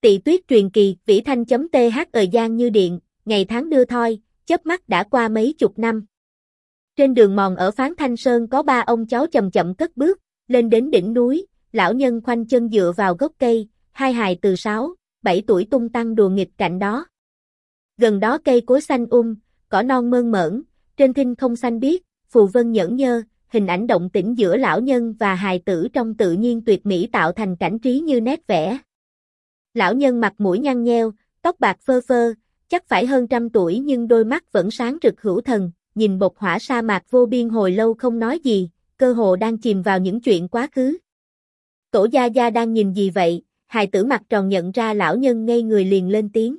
Tị Tuyết truyền kỳ, vĩ thanh.th thời gian như điện, ngày tháng đưa thoi, chớp mắt đã qua mấy chục năm. Trên đường mòn ở Phán Thanh Sơn có ba ông cháu chậm chậm cất bước, lên đến đỉnh núi, lão nhân khoanh chân dựa vào gốc cây, hai hài từ 6, 7 tuổi tung tăng đùa nghịch cạnh đó. Gần đó cây cối xanh cỏ non mơn mởn, trên thinh không xanh biếc, phù vân nhẫn nhơ, hình ảnh động tĩnh giữa lão nhân và hài tử trong tự nhiên tuyệt mỹ tạo thành cảnh trí như nét vẽ. Lão nhân mặt mũi nhăn nheo, tóc bạc phơ phơ, chắc phải hơn 100 tuổi nhưng đôi mắt vẫn sáng rực hữu thần, nhìn bộc hỏa sa mạc vô biên hồi lâu không nói gì, cơ hồ đang chìm vào những chuyện quá khứ. Tổ gia gia đang nhìn gì vậy? Hài tử mặt tròn nhận ra lão nhân ngây người liền lên tiếng.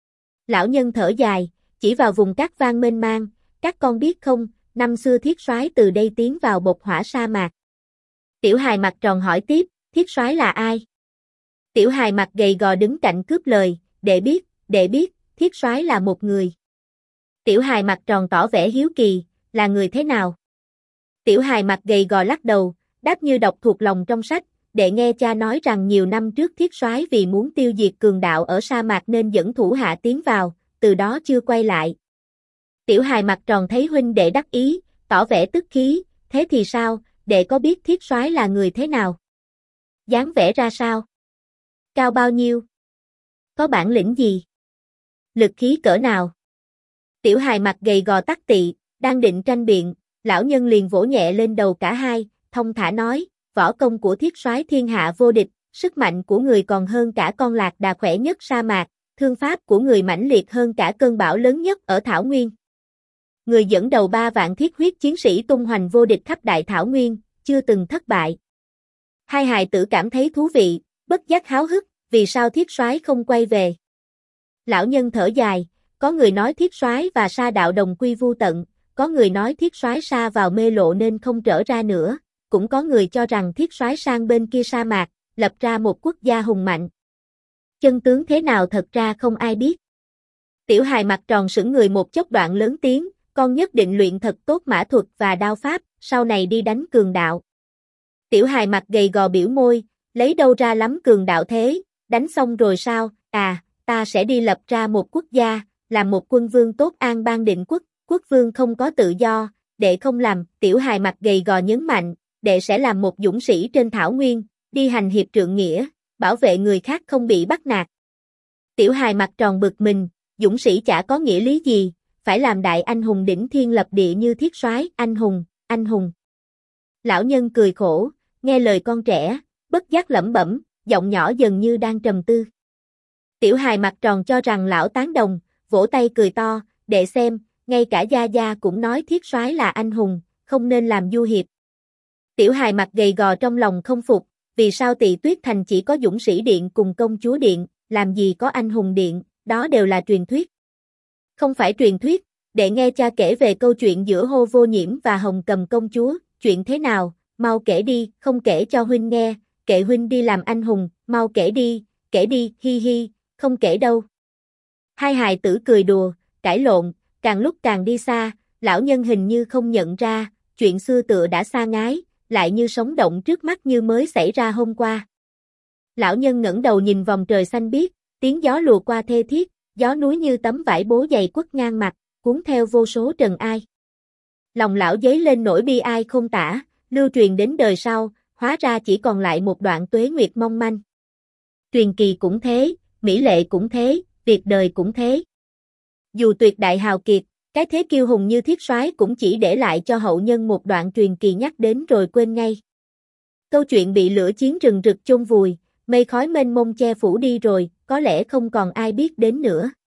Lão nhân thở dài, chỉ vào vùng cát vang mênh mang, các con biết không, năm xưa Thiết Soái từ đây tiến vào bộc hỏa sa mạc. Tiểu hài mặt tròn hỏi tiếp, Thiết Soái là ai? Tiểu hài mặt gầy gò đứng cạnh cướp lời, đệ biết, Thiết Soái là một người. Tiểu hài mặt tròn tỏ vẻ hiếu kỳ, là người thế nào? Tiểu hài mặt gầy gò lắc đầu, đáp như đọc thuộc lòng trong sách, đệ nghe cha nói rằng nhiều năm trước Thiết Soái vì muốn tiêu diệt cường đạo ở sa mạc nên dẫn thủ hạ tiến vào, từ đó chưa quay lại. Tiểu hài mặt tròn thấy huynh đệ đắc ý, tỏ vẻ tức khí, thế thì sao, đệ có biết Thiết Soái là người thế nào? Dáng vẻ ra sao? Cao bao nhiêu? Có bản lĩnh gì? Lực khí cỡ nào? Tiểu hài mặt gầy gò tắc tị, đang định tranh biện, lão nhân liền vỗ nhẹ lên đầu cả hai, thông thả nói, võ công của Thiết Soái thiên hạ vô địch, sức mạnh của người còn hơn cả con lạc đà khỏe nhất sa mạc, thương pháp của người mãnh liệt hơn cả cơn bão lớn nhất ở Thảo Nguyên. Người dẫn đầu 3 vạn thiết huyết chiến sĩ tung hoành vô địch khắp đại Thảo Nguyên, chưa từng thất bại. Hai hài tử cảm thấy thú vị, bất giác háo hức, vì sao Thiết Soái không quay về? Lão nhân thở dài, có người nói Thiết Soái và Sa đạo đồng quy vu tận, có người nói Thiết Soái sa vào mê lộ nên không trở ra nữa, cũng có người cho rằng Thiết Soái sang bên kia sa mạc, lập ra một quốc gia hùng mạnh. Chân tướng thế nào thật ra không ai biết. Tiểu hài mặt tròn sững người một chốc đoạn lớn tiếng, con nhất định luyện thật tốt mã thuật và đao pháp, sau này đi đánh cường đạo. Tiểu hài mặt gầy gò biểu môi, lấy đâu ra lắm cường đạo thế, đánh xong rồi sao, ta sẽ đi lập ra một quốc gia, làm một quân vương tốt an bang định quốc, quốc vương không có tự do, đệ không làm, tiểu hài mặt gầy gò nhấn mạnh, đệ sẽ làm một dũng sĩ trên Thảo Nguyên, đi hành hiệp trượng nghĩa, bảo vệ người khác không bị bắt nạt. Tiểu hài mặt tròn bực mình, dũng sĩ chả có nghĩa lý gì, phải làm đại anh hùng đỉnh thiên lập địa như Thiết Soái, anh hùng. Lão nhân cười khổ, nghe lời con trẻ, bất giác lẩm bẩm, giọng nhỏ dần như đang trầm tư. Tiểu hài mặt tròn cho rằng lão tán đồng, vỗ tay cười to, đệ xem, ngay cả gia gia cũng nói Thiết Soái là anh hùng, không nên làm du hiệp. Tiểu hài mặt gầy gò trong lòng không phục, vì sao Tị Tuyết Thành chỉ có dũng sĩ điện cùng công chúa điện, làm gì có anh hùng điện, đó đều là truyền thuyết. Không phải truyền thuyết, đệ nghe cha kể về câu chuyện giữa Hô Vô Nhiễm và Hồng Cầm công chúa, chuyện thế nào, mau kể đi, không kể cho huynh nghe, kệ huynh đi làm anh hùng, mau kể đi, hi hi, không kể đâu. Hai hài tử cười đùa, cãi lộn, càng lúc càng đi xa, lão nhân hình như không nhận ra, chuyện xưa tựa đã xa ngái, lại như sống động trước mắt như mới xảy ra hôm qua. Lão nhân ngẩng đầu nhìn vòng trời xanh biếc, tiếng gió lùa qua thê thiết, gió núi như tấm vải bố dày quất ngang mặt, cuốn theo vô số trần ai. Lòng lão dấy lên nỗi bi ai không tả, lưu truyền đến đời sau, hóa ra chỉ còn lại một đoạn tuế nguyệt mong manh. Truyền kỳ cũng thế, mỹ lệ cũng thế, việc đời cũng thế. Dù tuyệt đại hào kiệt, cái thế kiêu hùng như Thiết Soái cũng chỉ để lại cho hậu nhân một đoạn truyền kỳ nhắc đến rồi quên ngay. Câu chuyện bị lửa chiến rừng rực chôn vùi, mây khói mênh mông che phủ đi rồi, có lẽ không còn ai biết đến nữa.